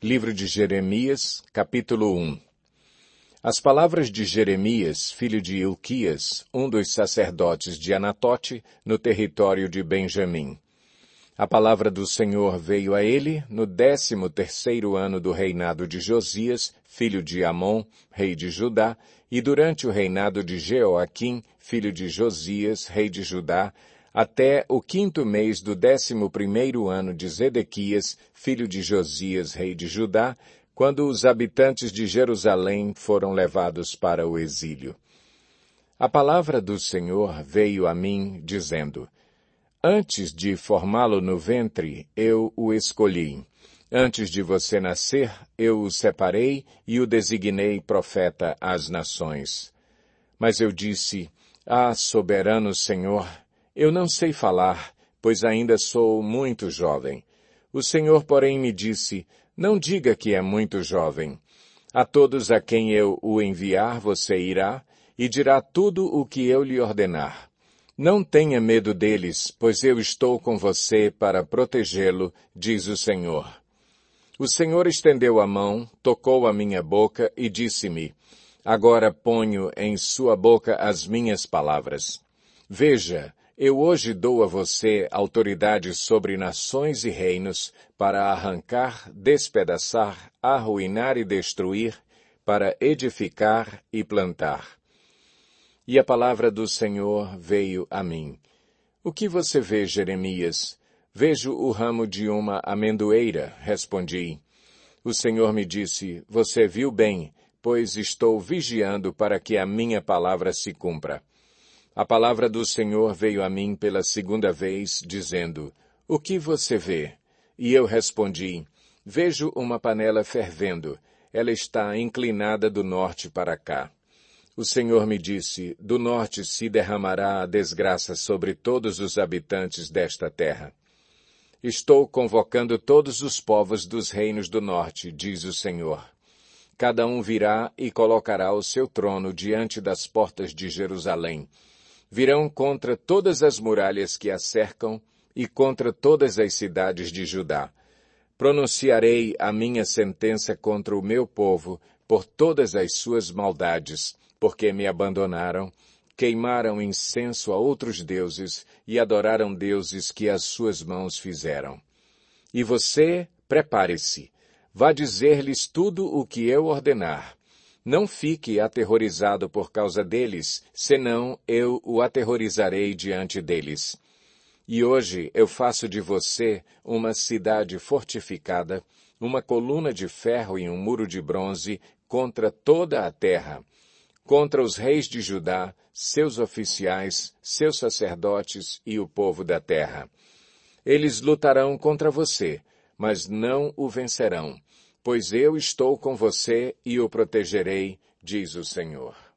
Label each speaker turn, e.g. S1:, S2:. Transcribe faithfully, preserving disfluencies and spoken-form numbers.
S1: Livro de Jeremias, capítulo um. As palavras de Jeremias, filho de Ilquias, um dos sacerdotes de Anatote, no território de Benjamim. A palavra do Senhor veio a ele no décimo terceiro ano do reinado de Josias, filho de Amon, rei de Judá, e durante o reinado de Jeoaquim, filho de Josias, rei de Judá, até o quinto mês do décimo primeiro ano de Zedequias, filho de Josias, rei de Judá, quando os habitantes de Jerusalém foram levados para o exílio. A palavra do Senhor veio a mim, dizendo: Antes de formá-lo no ventre, eu o escolhi. Antes de você nascer, eu o separei e o designei profeta às nações. Mas eu disse: Ah, soberano Senhor, eu não sei falar, pois ainda sou muito jovem. O Senhor, porém, me disse: Não diga que é muito jovem. A todos a quem eu o enviar você irá, e dirá tudo o que eu lhe ordenar. Não tenha medo deles, pois eu estou com você para protegê-lo, diz o Senhor. O Senhor estendeu a mão, tocou a minha boca e disse-me: Agora ponho em sua boca as minhas palavras. Veja, eu hoje dou a você autoridade sobre nações e reinos para arrancar, despedaçar, arruinar e destruir, para edificar e plantar. E a palavra do Senhor veio a mim. O que você vê, Jeremias? Vejo o ramo de uma amendoeira, respondi. O Senhor me disse: Você viu bem, pois estou vigiando para que a minha palavra se cumpra. A palavra do Senhor veio a mim pela segunda vez, dizendo: O que você vê? E eu respondi: Vejo uma panela fervendo. Ela está inclinada do norte para cá. O Senhor me disse: Do norte se derramará a desgraça sobre todos os habitantes desta terra. Estou convocando todos os povos dos reinos do norte, diz o Senhor. Cada um virá e colocará o seu trono diante das portas de Jerusalém. Virão contra todas as muralhas que a cercam e contra todas as cidades de Judá. Pronunciarei a minha sentença contra o meu povo por todas as suas maldades, porque me abandonaram, queimaram incenso a outros deuses e adoraram deuses que as suas mãos fizeram. E você, prepare-se, vá dizer-lhes tudo o que eu ordenar. Não fique aterrorizado por causa deles, senão eu o aterrorizarei diante deles. E hoje eu faço de você uma cidade fortificada, uma coluna de ferro e um muro de bronze contra toda a terra, contra os reis de Judá, seus oficiais, seus sacerdotes e o povo da terra. Eles lutarão contra você, mas não o vencerão, pois eu estou com você e o protegerei, diz o Senhor.